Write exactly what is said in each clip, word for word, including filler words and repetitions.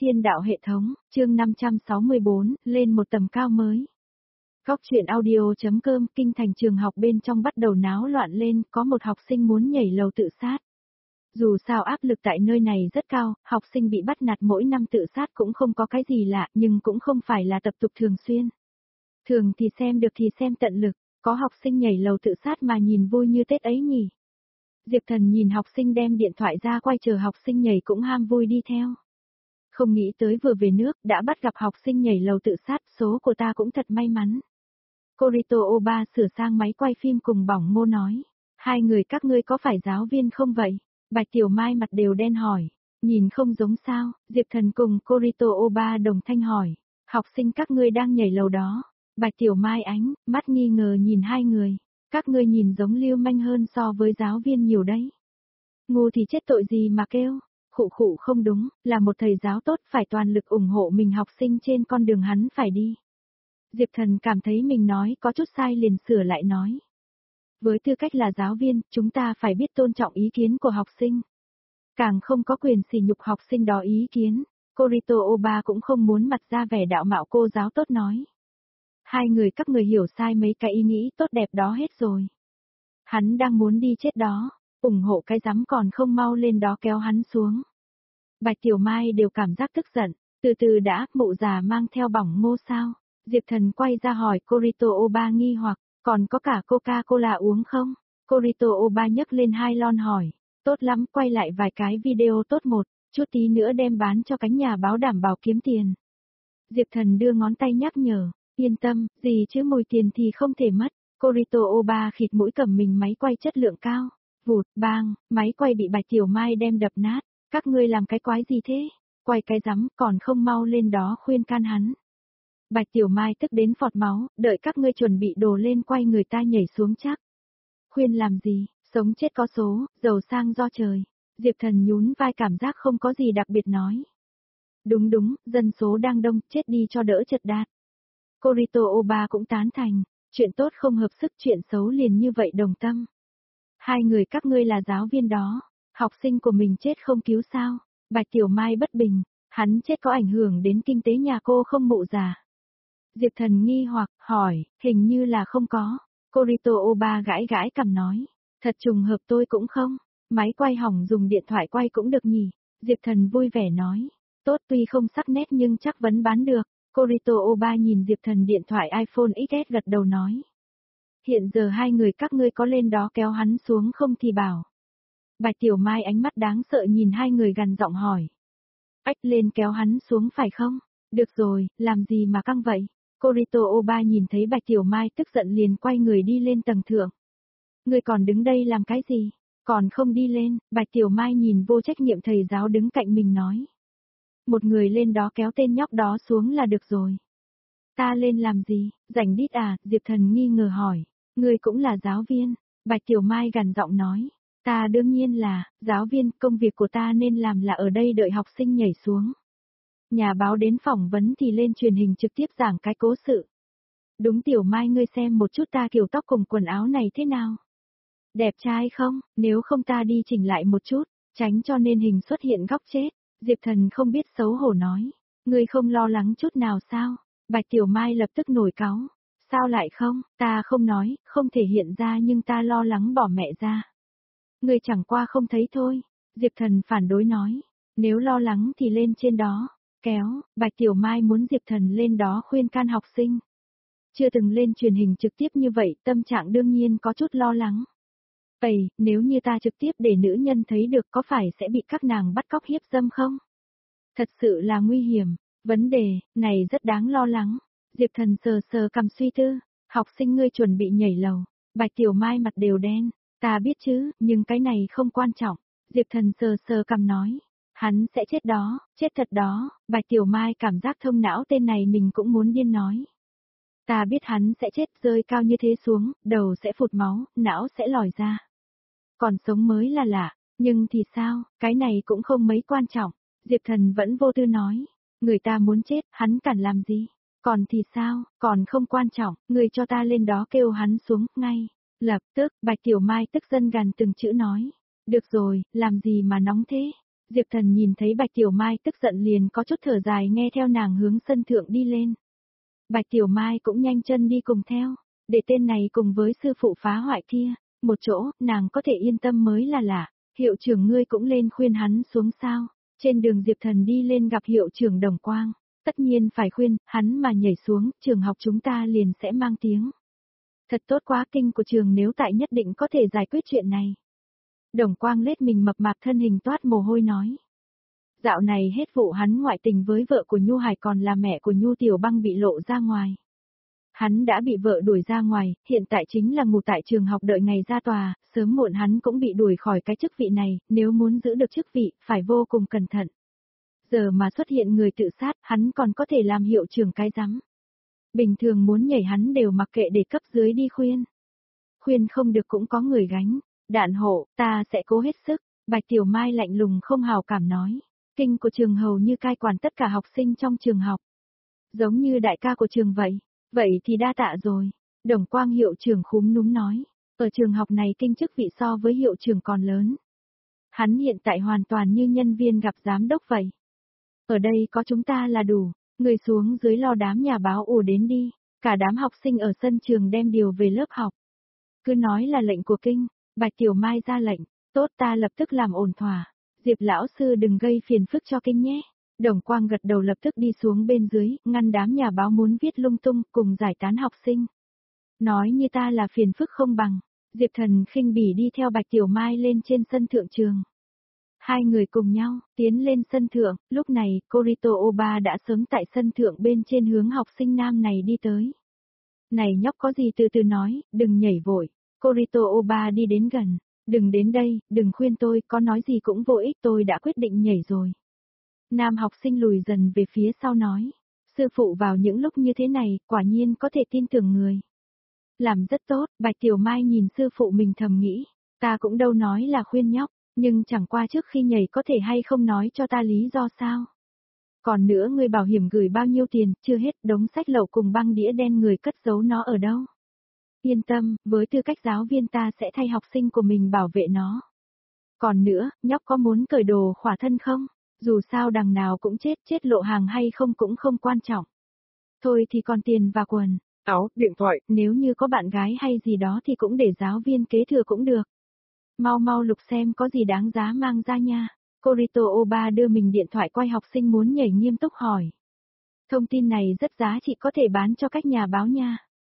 Thiên đạo hệ thống, chương năm trăm sáu mươi bốn, lên một tầm cao mới. Góc truyện audio.com, kinh thành trường học bên trong bắt đầu náo loạn lên, có một học sinh muốn nhảy lầu tự sát. Dù sao áp lực tại nơi này rất cao, học sinh bị bắt nạt mỗi năm tự sát cũng không có cái gì lạ, nhưng cũng không phải là tập tục thường xuyên. Thường thì xem được thì xem tận lực, có học sinh nhảy lầu tự sát mà nhìn vui như Tết ấy nhỉ. Diệp Thần nhìn học sinh đem điện thoại ra quay chờ học sinh nhảy cũng ham vui đi theo. Không nghĩ tới vừa về nước đã bắt gặp học sinh nhảy lầu tự sát, số của ta cũng thật may mắn. Corito Oba sửa sang máy quay phim cùng Bỏng Ngô nói. Hai người các ngươi có phải giáo viên không vậy? Bạch Tiểu Mai mặt đều đen hỏi. Nhìn không giống sao, Diệp Thần cùng Corito Oba đồng thanh hỏi. Học sinh các ngươi đang nhảy lầu đó. Bạch Tiểu Mai ánh, mắt nghi ngờ nhìn hai người. Các ngươi nhìn giống lưu manh hơn so với giáo viên nhiều đấy. Ngu thì chết tội gì mà kêu. Khụ khụ không đúng, là một thầy giáo tốt phải toàn lực ủng hộ mình học sinh trên con đường hắn phải đi. Diệp Thần cảm thấy mình nói có chút sai liền sửa lại nói. Với tư cách là giáo viên, chúng ta phải biết tôn trọng ý kiến của học sinh. Càng không có quyền sỉ nhục học sinh đó ý kiến. Corito Oba cũng không muốn mặt ra vẻ đạo mạo cô giáo tốt nói. Hai người các người hiểu sai mấy cái ý nghĩ tốt đẹp đó hết rồi. Hắn đang muốn đi chết đó. ủng hộ cái rắm còn không mau lên đó kéo hắn xuống. Bạch Tiểu Mai đều cảm giác tức giận, từ từ đã, mụ già mang theo Bỏng Ngô sao? Diệp Thần quay ra hỏi Corito Oba nghi hoặc, còn có cả Coca-Cola uống không? Corito Oba nhấc lên hai lon hỏi, tốt lắm, quay lại vài cái video tốt một, chút tí nữa đem bán cho cánh nhà báo đảm bảo kiếm tiền. Diệp Thần đưa ngón tay nhắc nhở, yên tâm, gì chứ mùi tiền thì không thể mất. Corito Oba khịt mũi cầm mình máy quay chất lượng cao. Vụt, bang, máy quay bị Bạch Tiểu Mai đem đập nát, các ngươi làm cái quái gì thế? Quay cái rắm còn không mau lên đó khuyên can hắn. Bạch Tiểu Mai tức đến phọt máu, đợi các ngươi chuẩn bị đồ lên quay người ta nhảy xuống chắc. Khuyên làm gì, sống chết có số, giàu sang do trời. Diệp Thần nhún vai cảm giác không có gì đặc biệt nói. Đúng đúng, dân số đang đông, chết đi cho đỡ chật đạt. Corito Oba cũng tán thành, chuyện tốt không hợp sức, chuyện xấu liền như vậy đồng tâm. Hai người các ngươi là giáo viên đó, học sinh của mình chết không cứu sao? Bạch Tiểu Mai bất bình, hắn chết có ảnh hưởng đến kinh tế nhà cô không mụ già? Diệp Thần nghi hoặc, hỏi, hình như là không có. Corito Oba gãi gãi cằm nói, thật trùng hợp tôi cũng không, máy quay hỏng dùng điện thoại quay cũng được nhỉ? Diệp Thần vui vẻ nói, tốt tuy không sắc nét nhưng chắc vẫn bán được. Corito Oba nhìn Diệp Thần điện thoại iPhone ích ét gật đầu nói. Hiện giờ hai người các ngươi có lên đó kéo hắn xuống không thì bảo. Bạch Tiểu Mai ánh mắt đáng sợ nhìn hai người gằn giọng hỏi. Ách lên kéo hắn xuống phải không? Được rồi, làm gì mà căng vậy? Corito Oba nhìn thấy Bạch Tiểu Mai tức giận liền quay người đi lên tầng thượng. Ngươi còn đứng đây làm cái gì? Còn không đi lên, Bạch Tiểu Mai nhìn vô trách nhiệm thầy giáo đứng cạnh mình nói. Một người lên đó kéo tên nhóc đó xuống là được rồi. Ta lên làm gì? Rảnh đít à? Diệp Thần nghi ngờ hỏi. Ngươi cũng là giáo viên. Bạch Tiểu Mai gằn giọng nói. Ta đương nhiên là, giáo viên, công việc của ta nên làm là ở đây đợi học sinh nhảy xuống. Nhà báo đến phỏng vấn thì lên truyền hình trực tiếp giảng cái cố sự. Đúng Tiểu Mai, ngươi xem một chút ta kiểu tóc cùng quần áo này thế nào? Đẹp trai không? Nếu không ta đi chỉnh lại một chút, tránh cho nên hình xuất hiện góc chết. Diệp Thần không biết xấu hổ nói. Ngươi không lo lắng chút nào sao? Bạch Tiểu Mai lập tức nổi cáu. Sao lại không, ta không nói, không thể hiện ra nhưng ta lo lắng bỏ mẹ ra. Ngươi chẳng qua không thấy thôi. Diệp Thần phản đối nói. Nếu lo lắng thì lên trên đó. Kéo, Bạch Tiểu Mai muốn Diệp Thần lên đó khuyên can học sinh. Chưa từng lên truyền hình trực tiếp như vậy, tâm trạng đương nhiên có chút lo lắng. Ây, nếu như ta trực tiếp để nữ nhân thấy được có phải sẽ bị các nàng bắt cóc hiếp dâm không? Thật sự là nguy hiểm. Vấn đề này rất đáng lo lắng. Diệp Thần sờ sờ cầm suy tư, học sinh ngươi chuẩn bị nhảy lầu. Bạch Tiểu Mai mặt đều đen, ta biết chứ, nhưng cái này không quan trọng. Diệp Thần sờ sờ cầm nói, hắn sẽ chết đó, chết thật đó. Bạch Tiểu Mai cảm giác thông não, tên này mình cũng muốn điên nói. Ta biết hắn sẽ chết, rơi cao như thế xuống, đầu sẽ phụt máu, não sẽ lòi ra. Còn sống mới là lạ, nhưng thì sao, cái này cũng không mấy quan trọng. Diệp Thần vẫn vô tư nói, người ta muốn chết, hắn cản làm gì? Còn thì sao, còn không quan trọng, người cho ta lên đó kêu hắn xuống, ngay. Lập tức, Bạch Tiểu Mai tức giận gằn từng chữ nói. Được rồi, làm gì mà nóng thế? Diệp Thần nhìn thấy Bạch Tiểu Mai tức giận liền có chút thở dài nghe theo nàng hướng sân thượng đi lên. Bạch Tiểu Mai cũng nhanh chân đi cùng theo, để tên này cùng với sư phụ phá hoại kia, một chỗ, nàng có thể yên tâm mới là lạ. Hiệu trưởng ngươi cũng lên khuyên hắn xuống sao? Trên đường Diệp Thần đi lên gặp hiệu trưởng Đồng Quang, tất nhiên phải khuyên, hắn mà nhảy xuống, trường học chúng ta liền sẽ mang tiếng. Thật tốt quá, kinh của trường nếu tại nhất định có thể giải quyết chuyện này. Đồng Quang lết mình mập mạp thân hình toát mồ hôi nói. Dạo này hết vụ hắn ngoại tình với vợ của Nhu Hải còn là mẹ của Nhu Tiểu Băng bị lộ ra ngoài. Hắn đã bị vợ đuổi ra ngoài, hiện tại chính là ngủ tại trường học đợi ngày ra tòa, sớm muộn hắn cũng bị đuổi khỏi cái chức vị này, nếu muốn giữ được chức vị, phải vô cùng cẩn thận. Giờ mà xuất hiện người tự sát, hắn còn có thể làm hiệu trưởng cái rắm. Bình thường muốn nhảy hắn đều mặc kệ để cấp dưới đi khuyên. Khuyên không được cũng có người gánh, đạn hộ, ta sẽ cố hết sức, Bạch Tiểu Mai lạnh lùng không hào cảm nói. Kinh của trường hầu như cai quản tất cả học sinh trong trường học. Giống như đại ca của trường vậy. Vậy thì đa tạ rồi. Đồng Quang hiệu trưởng khúm núm nói. Ở trường học này kinh chức vị so với hiệu trưởng còn lớn. Hắn hiện tại hoàn toàn như nhân viên gặp giám đốc vậy. Ở đây có chúng ta là đủ. Người xuống dưới lo đám nhà báo ùa đến đi. Cả đám học sinh ở sân trường đem điều về lớp học. Cứ nói là lệnh của kinh. Bạch Tiểu Mai ra lệnh. Tốt, ta lập tức làm ổn thỏa. Diệp lão sư đừng gây phiền phức cho kinh nhé. Đồng Quang gật đầu lập tức đi xuống bên dưới, ngăn đám nhà báo muốn viết lung tung, cùng giải tán học sinh. Nói như ta là phiền phức không bằng. Diệp Thần khinh bỉ đi theo Bạch Tiểu Mai lên trên sân thượng trường. Hai người cùng nhau, tiến lên sân thượng, lúc này, Corito Oba đã sớm tại sân thượng bên trên hướng học sinh nam này đi tới. Này nhóc có gì từ từ nói, đừng nhảy vội. Corito Oba đi đến gần. Đừng đến đây, đừng khuyên tôi, có nói gì cũng vô ích, tôi đã quyết định nhảy rồi. Nam học sinh lùi dần về phía sau nói. Sư phụ vào những lúc như thế này, quả nhiên có thể tin tưởng người. Làm rất tốt, Bạch Tiểu Mai nhìn sư phụ mình thầm nghĩ. Ta cũng đâu nói là khuyên nhóc, nhưng chẳng qua trước khi nhảy có thể hay không nói cho ta lý do sao. Còn nữa người bảo hiểm gửi bao nhiêu tiền, chưa hết, đống sách lậu cùng băng đĩa đen người cất giấu nó ở đâu. Yên tâm, với tư cách giáo viên ta sẽ thay học sinh của mình bảo vệ nó. Còn nữa, nhóc có muốn cởi đồ khỏa thân không? Dù sao đằng nào cũng chết, chết lộ hàng hay không cũng không quan trọng. Thôi thì còn tiền và quần, áo, điện thoại, nếu như có bạn gái hay gì đó thì cũng để giáo viên kế thừa cũng được. Mau mau lục xem có gì đáng giá mang ra nha. Corito Oba đưa mình điện thoại quay học sinh muốn nhảy nghiêm túc hỏi. Thông tin này rất giá trị có thể bán cho các nhà báo nha.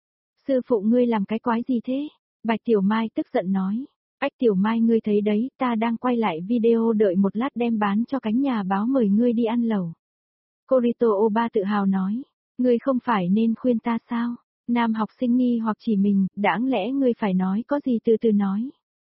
Sư phụ ngươi làm cái quái gì thế? Bạch Tiểu Mai tức giận nói. Ách Tiểu Mai ngươi thấy đấy, ta đang quay lại video đợi một lát đem bán cho cánh nhà báo mời ngươi đi ăn lẩu. Corito Oba tự hào nói. Ngươi không phải nên khuyên ta sao? Nam học sinh nghi hoặc chỉ mình, đáng lẽ ngươi phải nói có gì từ từ nói.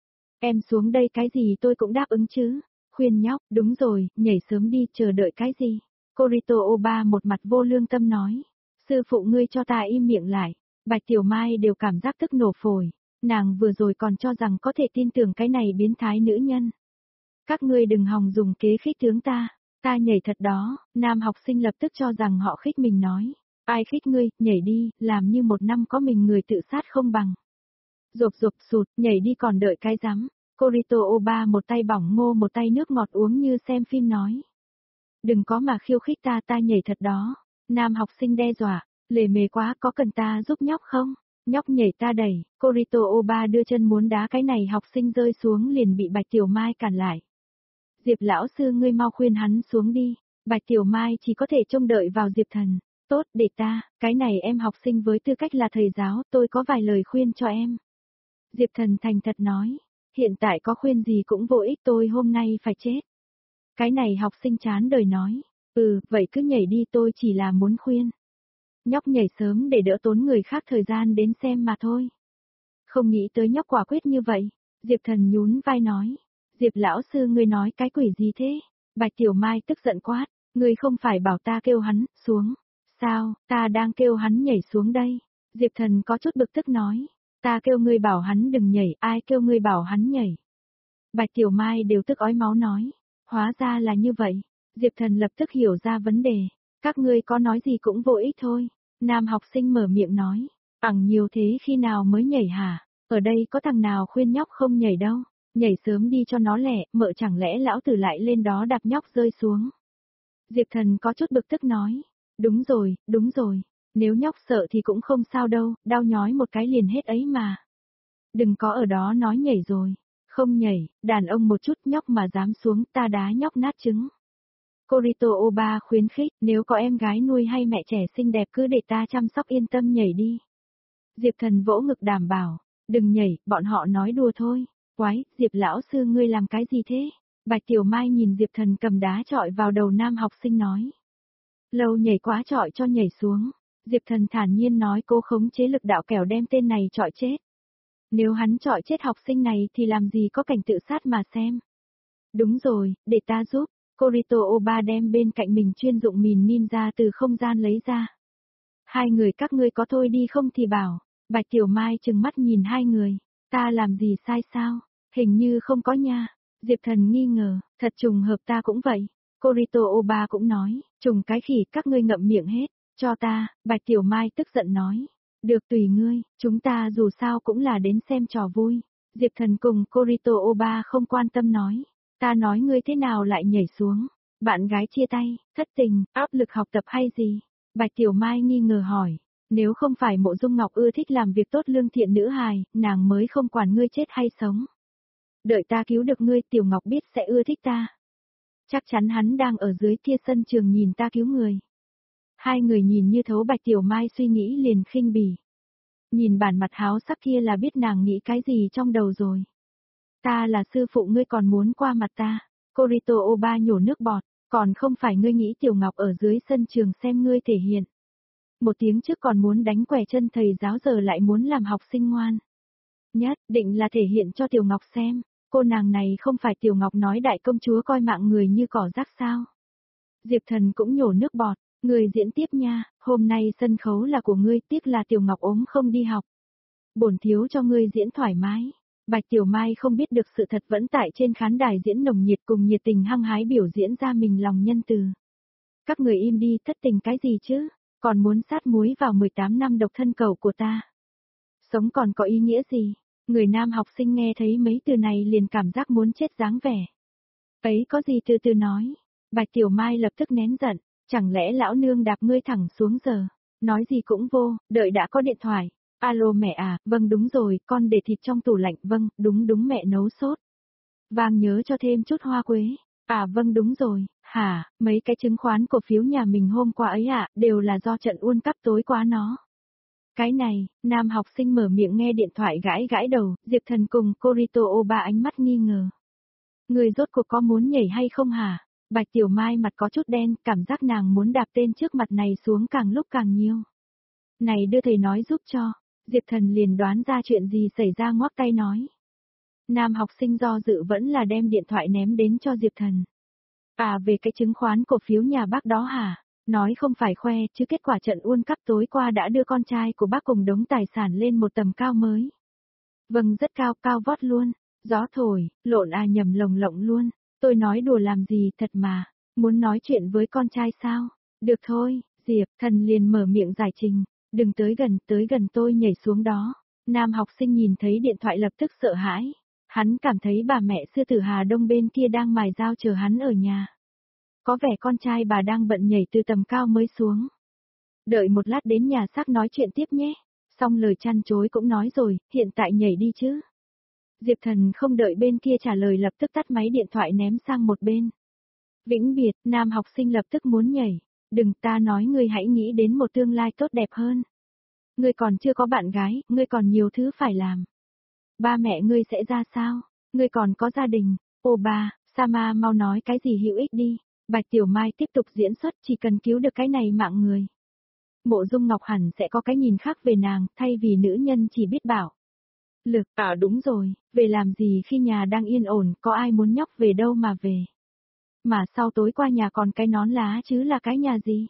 Em xuống đây cái gì tôi cũng đáp ứng chứ. Khuyên nhóc, đúng rồi, nhảy sớm đi, chờ đợi cái gì? Corito Oba một mặt vô lương tâm nói. Sư phụ ngươi cho ta im miệng lại. Bạch Tiểu Mai đều cảm giác tức nổ phổi. Nàng vừa rồi còn cho rằng có thể tin tưởng cái này biến thái nữ nhân. Các ngươi đừng hòng dùng kế khích tướng ta. Ta nhảy thật đó, nam học sinh lập tức cho rằng họ khích mình nói. Ai khích ngươi, nhảy đi, làm như một năm có mình người tự sát không bằng. Rộp rộp sụt, nhảy đi còn đợi cái rắm. Corito Oba một tay bỏng ngô một tay nước ngọt uống như xem phim nói. Đừng có mà khiêu khích ta, ta nhảy thật đó. Nam học sinh đe dọa, lề mề quá, có cần ta giúp nhóc không? Nhóc nhảy ta đẩy, Corito Oba đưa chân muốn đá cái này học sinh rơi xuống liền bị Bạch Tiểu Mai cản lại. Diệp lão sư ngươi mau khuyên hắn xuống đi. Bạch Tiểu Mai chỉ có thể trông đợi vào Diệp Thần. Tốt, để ta, cái này em học sinh với tư cách là thầy giáo, tôi có vài lời khuyên cho em. Diệp Thần thành thật nói, hiện tại có khuyên gì cũng vô ích, tôi hôm nay phải chết. Cái này học sinh chán đời nói, ừ, vậy cứ nhảy đi, tôi chỉ là muốn khuyên. Nhóc nhảy sớm để đỡ tốn người khác thời gian đến xem mà thôi. Không nghĩ tới nhóc quả quyết như vậy. Diệp Thần nhún vai nói. Diệp lão sư ngươi nói cái quỷ gì thế? Bạch Tiểu Mai tức giận quát. Ngươi không phải bảo ta kêu hắn, xuống. Sao, ta đang kêu hắn nhảy xuống đây. Diệp Thần có chút bực tức nói. Ta kêu ngươi bảo hắn đừng nhảy, ai kêu ngươi bảo hắn nhảy. Bạch Tiểu Mai đều tức ói máu nói. Hóa ra là như vậy. Diệp Thần lập tức hiểu ra vấn đề. Các ngươi có nói gì cũng vô ích thôi. Nam học sinh mở miệng nói. Bằng nhiều thế khi nào mới nhảy hả? Ở đây có thằng nào khuyên nhóc không nhảy đâu. Nhảy sớm đi cho nó lẹ, mợ chẳng lẽ lão tử lại lên đó đạp nhóc rơi xuống. Diệp Thần có chút bực tức nói. Đúng rồi, đúng rồi. Nếu nhóc sợ thì cũng không sao đâu, đau nhói một cái liền hết ấy mà. Đừng có ở đó nói nhảy rồi. Không nhảy, đàn ông một chút nhóc mà dám xuống ta đá nhóc nát trứng. Corito Oba khuyến khích, nếu có em gái nuôi hay mẹ trẻ xinh đẹp cứ để ta chăm sóc yên tâm nhảy đi. Diệp Thần vỗ ngực đảm bảo, đừng nhảy, bọn họ nói đùa thôi. Quái, Diệp lão sư ngươi làm cái gì thế? Bạch Tiểu Mai nhìn Diệp Thần cầm đá chọi vào đầu nam học sinh nói. Lâu nhảy quá chọi cho nhảy xuống. Diệp Thần thản nhiên nói cô khống chế lực đạo kẻo đem tên này chọi chết. Nếu hắn chọi chết học sinh này thì làm gì có cảnh tự sát mà xem. Đúng rồi, để ta giúp. Corito Oba đem bên cạnh mình chuyên dụng mìn ninja từ không gian lấy ra. Hai người các ngươi có thôi đi không thì bảo. Bạch Tiểu Mai trừng mắt nhìn hai người. Ta làm gì sai sao? Hình như không có nha. Diệp Thần nghi ngờ, thật trùng hợp ta cũng vậy. Corito Oba cũng nói, trùng cái khỉ các ngươi ngậm miệng hết. Cho ta, Bạch Tiểu Mai tức giận nói. Được tùy ngươi, chúng ta dù sao cũng là đến xem trò vui. Diệp Thần cùng Corito Oba không quan tâm nói. Ta nói ngươi thế nào lại nhảy xuống. Bạn gái chia tay, thất tình, áp lực học tập hay gì? Bạch Tiểu Mai nghi ngờ hỏi. Nếu không phải Mộ Dung Ngọc ưa thích làm việc tốt lương thiện nữ hài, nàng mới không quản ngươi chết hay sống. Đợi ta cứu được ngươi Tiểu Ngọc biết sẽ ưa thích ta. Chắc chắn hắn đang ở dưới kia sân trường nhìn ta cứu người. Hai người nhìn như thấu Bạch Tiểu Mai suy nghĩ liền khinh bỉ. Nhìn bản mặt háo sắc kia là biết nàng nghĩ cái gì trong đầu rồi. Ta là sư phụ ngươi còn muốn qua mặt ta. Corito Oba nhổ nước bọt, còn không phải ngươi nghĩ Tiểu Ngọc ở dưới sân trường xem ngươi thể hiện. Một tiếng trước còn muốn đánh quẻ chân thầy giáo giờ lại muốn làm học sinh ngoan. Nhất định là thể hiện cho Tiểu Ngọc xem, cô nàng này không phải Tiểu Ngọc nói đại công chúa coi mạng người như cỏ rác sao. Diệp Thần cũng nhổ nước bọt, người diễn tiếp nha, hôm nay sân khấu là của ngươi tiếc là Tiểu Ngọc ốm không đi học. Bổn thiếu cho ngươi diễn thoải mái. Bạch Tiểu Mai không biết được sự thật vẫn tại trên khán đài diễn nồng nhiệt cùng nhiệt tình hăng hái biểu diễn ra mình lòng nhân từ. Các người im đi thất tình cái gì chứ, còn muốn sát muối vào mười tám năm độc thân cầu của ta. Sống còn có ý nghĩa gì, người nam học sinh nghe thấy mấy từ này liền cảm giác muốn chết dáng vẻ. Ấy có gì từ từ nói, Bạch Tiểu Mai lập tức nén giận, chẳng lẽ lão nương đạp ngươi thẳng xuống giờ, nói gì cũng vô, đợi đã có điện thoại. Alo mẹ à, vâng đúng rồi, con để thịt trong tủ lạnh, vâng, đúng đúng mẹ nấu sốt. Vàng nhớ cho thêm chút hoa quế. À vâng đúng rồi, hả, mấy cái chứng khoán cổ phiếu nhà mình hôm qua ấy ạ, à, đều là do trận World Cup tối qua nó. Cái này, nam học sinh mở miệng nghe điện thoại gãi gãi đầu, Diệp Thần cùng Corito Oba ánh mắt nghi ngờ. Người rốt cuộc có muốn nhảy hay không hả? Bạch Tiểu Mai mặt có chút đen, cảm giác nàng muốn đạp tên trước mặt này xuống càng lúc càng nhiều. Này đưa thầy nói giúp cho. Diệp Thần liền đoán ra chuyện gì xảy ra ngoắc tay nói. Nam học sinh do dự vẫn là đem điện thoại ném đến cho Diệp Thần. À về cái chứng khoán cổ phiếu nhà bác đó hả? Nói không phải khoe chứ kết quả trận World Cup tối qua đã đưa con trai của bác cùng đống tài sản lên một tầm cao mới. Vâng rất cao, cao vót luôn. Gió thổi, lộn à nhầm lồng lộng luôn. Tôi nói đùa làm gì thật mà. Muốn nói chuyện với con trai sao? Được thôi, Diệp Thần liền mở miệng giải trình. Đừng tới gần, tới gần tôi nhảy xuống đó. Nam học sinh nhìn thấy điện thoại lập tức sợ hãi. Hắn cảm thấy bà mẹ sư tử Hà Đông bên kia đang mài dao chờ hắn ở nhà. Có vẻ con trai bà đang bận nhảy từ tầm cao mới xuống. Đợi một lát đến nhà xác nói chuyện tiếp nhé. Xong lời chăn chối cũng nói rồi, hiện tại nhảy đi chứ. Diệp Thần không đợi bên kia trả lời lập tức tắt máy điện thoại ném sang một bên. Vĩnh biệt, nam học sinh lập tức muốn nhảy. Đừng, ta nói ngươi hãy nghĩ đến một tương lai tốt đẹp hơn. Ngươi còn chưa có bạn gái, ngươi còn nhiều thứ phải làm. Ba mẹ ngươi sẽ ra sao? Ngươi còn có gia đình. Ô ba, Sama mau nói cái gì hữu ích đi. Bạch Tiểu Mai tiếp tục diễn xuất chỉ cần cứu được cái này mạng người. Mộ Dung Ngọc hẳn sẽ có cái nhìn khác về nàng, thay vì nữ nhân chỉ biết bảo. Lực, à đúng rồi, về làm gì khi nhà đang yên ổn, có ai muốn nhóc về đâu mà về. Mà sau tối qua nhà còn cái nón lá chứ là cái nhà gì?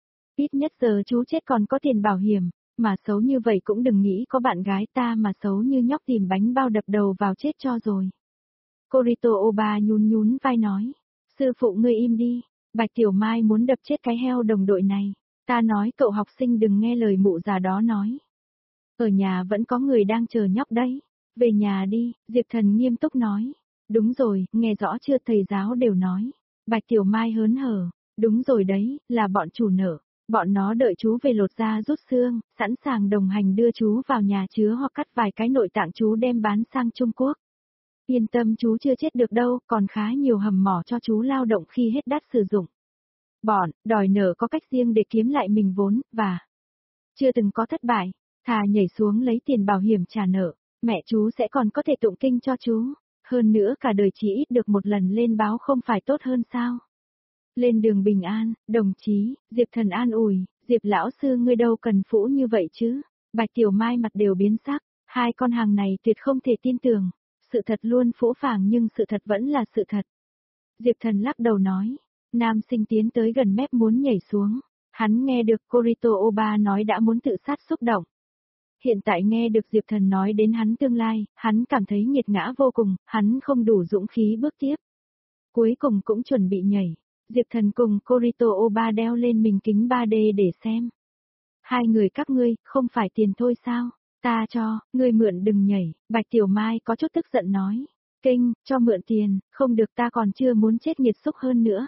Ít nhất giờ chú chết còn có tiền bảo hiểm, mà xấu như vậy cũng đừng nghĩ có bạn gái ta mà xấu như nhóc tìm bánh bao đập đầu vào chết cho rồi. Corito Oba nhún nhún vai nói, sư phụ ngươi im đi, Bạch Tiểu Mai muốn đập chết cái heo đồng đội này, ta nói cậu học sinh đừng nghe lời mụ già đó nói. Ở nhà vẫn có người đang chờ nhóc đấy, Về nhà đi, Diệp Thần nghiêm túc nói. Đúng rồi, nghe rõ chưa, thầy giáo đều nói. Bạch Tiểu Mai hớn hở. Đúng rồi đấy, là bọn chủ nợ. Bọn nó đợi chú về lột da rút xương, sẵn sàng đồng hành đưa chú vào nhà chứa hoặc cắt vài cái nội tạng chú đem bán sang Trung Quốc. Yên tâm, chú chưa chết được đâu, còn khá nhiều hầm mỏ cho chú lao động khi hết đắt sử dụng. Bọn, đòi nợ có cách riêng để kiếm lại mình vốn, và chưa từng có thất bại, thà nhảy xuống lấy tiền bảo hiểm trả nợ, mẹ chú sẽ còn có thể tụng kinh cho chú. Hơn nữa cả đời chỉ ít được một lần lên báo không phải tốt hơn sao? Lên đường bình an, đồng chí, Diệp Thần an ủi, Diệp lão sư ngươi đâu cần phũ như vậy chứ. Bạch Tiểu Mai mặt đều biến sắc, hai con hàng này tuyệt không thể tin tưởng. Sự thật luôn phũ phàng nhưng sự thật vẫn là sự thật. Diệp Thần lắc đầu nói, nam sinh tiến tới gần mép muốn nhảy xuống. Hắn nghe được Corito Oba nói đã muốn tự sát xúc động. Hiện tại nghe được Diệp Thần nói đến hắn tương lai, hắn cảm thấy nghiệt ngã vô cùng, hắn không đủ dũng khí bước tiếp. Cuối cùng cũng chuẩn bị nhảy. Diệp Thần cùng Corito Oba đeo lên mình kính ba D để xem. Hai người các ngươi, không phải tiền thôi sao? Ta cho, ngươi mượn đừng nhảy, Bạch Tiểu Mai có chút tức giận nói. Kinh, cho mượn tiền, không được ta còn chưa muốn chết nghiệt xúc hơn nữa.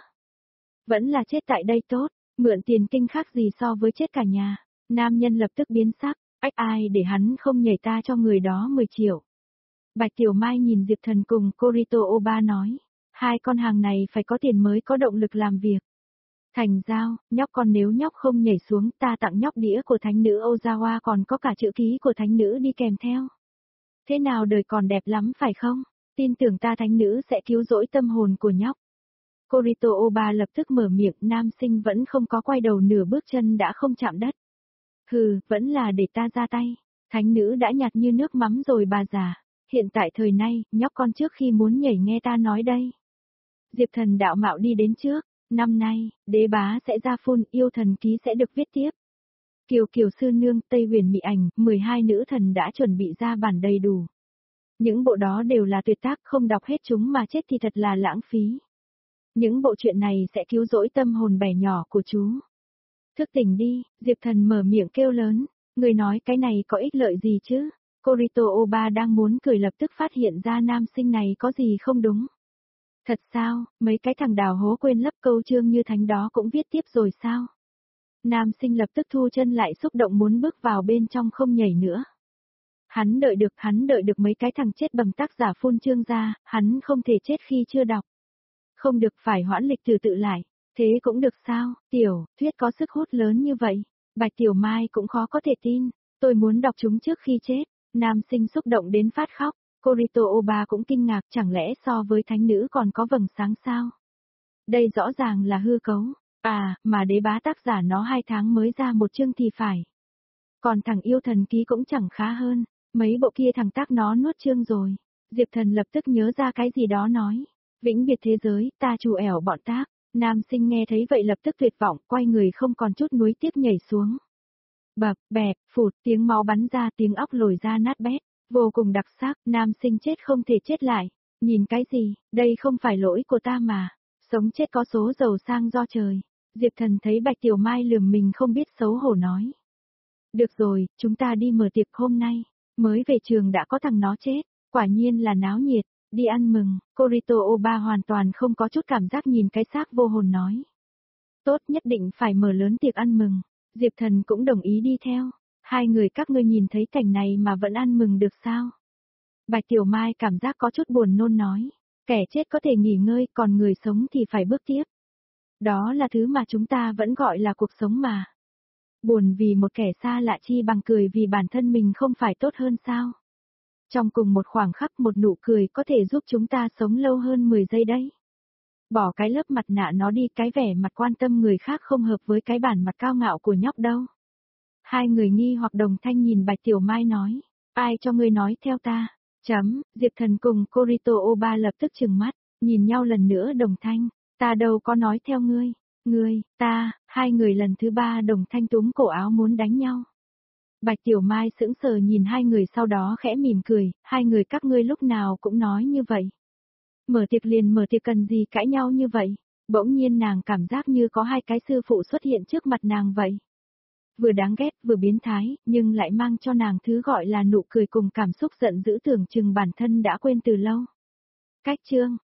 Vẫn là chết tại đây tốt, mượn tiền kinh khác gì so với chết cả nhà. Nam nhân lập tức biến sắc, ách ai để hắn không nhảy ta cho người đó mười triệu. Bạch Tiểu Mai nhìn Diệp Thần cùng Corito Oba nói. Hai con hàng này phải có tiền mới có động lực làm việc. Thành giao, nhóc con nếu nhóc không nhảy xuống ta tặng nhóc đĩa của thánh nữ Ozawa còn có cả chữ ký của thánh nữ đi kèm theo. Thế nào đời còn đẹp lắm phải không? Tin tưởng ta thánh nữ sẽ cứu rỗi tâm hồn của nhóc. Corito Oba lập tức mở miệng, nam sinh vẫn không có quay đầu nửa bước chân đã không chạm đất. Hừ, vẫn là để ta ra tay. Thánh nữ đã nhạt như nước mắm rồi bà già. Hiện tại thời nay, nhóc con trước khi muốn nhảy nghe ta nói đây. Diệp Thần đạo mạo đi đến trước, năm nay, đế bá sẽ ra phun, yêu thần ký sẽ được viết tiếp. Kiều Kiều Sư Nương, Tây Huyền Mị Ảnh, mười hai nữ thần đã chuẩn bị ra bản đầy đủ. Những bộ đó đều là tuyệt tác, không đọc hết chúng mà chết thì thật là lãng phí. Những bộ truyện này sẽ cứu rỗi tâm hồn bẻ nhỏ của chú. Thức tỉnh đi, Diệp Thần mở miệng kêu lớn, người nói cái này có ích lợi gì chứ? Corito Oba đang muốn cười lập tức phát hiện ra nam sinh này có gì không đúng. Thật sao, mấy cái thằng đào hố quên lấp câu chương như thánh đó cũng viết tiếp rồi sao? Nam sinh lập tức thu chân lại xúc động muốn bước vào bên trong không nhảy nữa. Hắn đợi được, hắn đợi được mấy cái thằng chết bầm tác giả phun chương ra, hắn không thể chết khi chưa đọc. Không được, phải hoãn lịch từ tự lại, thế cũng được sao, tiểu, thuyết có sức hút lớn như vậy, Bạch Tiểu Mai cũng khó có thể tin, tôi muốn đọc chúng trước khi chết, nam sinh xúc động đến phát khóc. Corito Oba cũng kinh ngạc, chẳng lẽ so với thánh nữ còn có vầng sáng sao? Đây rõ ràng là hư cấu. À, mà đế bá tác giả nó hai tháng mới ra một chương thì phải. Còn thằng yêu thần ký cũng chẳng khá hơn, mấy bộ kia thằng tác nó nuốt chương rồi. Diệp Thần lập tức nhớ ra cái gì đó nói. Vĩnh biệt thế giới, ta trù ẻo bọn tác. Nam sinh nghe thấy vậy lập tức tuyệt vọng, quay người không còn chút nuối tiếp nhảy xuống. Bập, bẹp, phụt, tiếng máu bắn ra, tiếng óc lồi ra nát bét. Vô cùng đặc sắc, nam sinh chết không thể chết lại. Nhìn cái gì, đây không phải lỗi của ta mà. Sống chết có số giàu sang do trời. Diệp Thần thấy Bạch Tiểu Mai lườm mình không biết xấu hổ nói. Được rồi, chúng ta đi mở tiệc hôm nay. Mới về trường đã có thằng nó chết. Quả nhiên là náo nhiệt. Đi ăn mừng, Corito Oba hoàn toàn không có chút cảm giác nhìn cái xác vô hồn nói. Tốt, nhất định phải mở lớn tiệc ăn mừng. Diệp Thần cũng đồng ý đi theo. Hai người các ngươi nhìn thấy cảnh này mà vẫn ăn mừng được sao? Bạch Tiểu Mai cảm giác có chút buồn nôn nói. Kẻ chết có thể nghỉ ngơi, còn người sống thì phải bước tiếp. Đó là thứ mà chúng ta vẫn gọi là cuộc sống mà. Buồn vì một kẻ xa lạ chi bằng cười vì bản thân mình không phải tốt hơn sao? Trong cùng một khoảng khắc một nụ cười có thể giúp chúng ta sống lâu hơn mười giây đấy. Bỏ cái lớp mặt nạ nó đi, cái vẻ mặt quan tâm người khác không hợp với cái bản mặt cao ngạo của nhóc đâu. Hai người nghi hoặc đồng thanh nhìn Bạch Tiểu Mai nói, ai cho ngươi nói theo ta, chấm, Diệp Thần cùng Corito Oba lập tức trừng mắt, nhìn nhau lần nữa đồng thanh, ta đâu có nói theo ngươi, ngươi, ta, hai người lần thứ ba đồng thanh túm cổ áo muốn đánh nhau. Bạch Tiểu Mai sững sờ nhìn hai người sau đó khẽ mỉm cười, hai người các ngươi lúc nào cũng nói như vậy. Mở tiệc liền mở tiệc cần gì cãi nhau như vậy, bỗng nhiên nàng cảm giác như có hai cái sư phụ xuất hiện trước mặt nàng vậy. Vừa đáng ghét vừa biến thái, nhưng lại mang cho nàng thứ gọi là nụ cười cùng cảm xúc giận dữ tưởng chừng bản thân đã quên từ lâu. Cách chương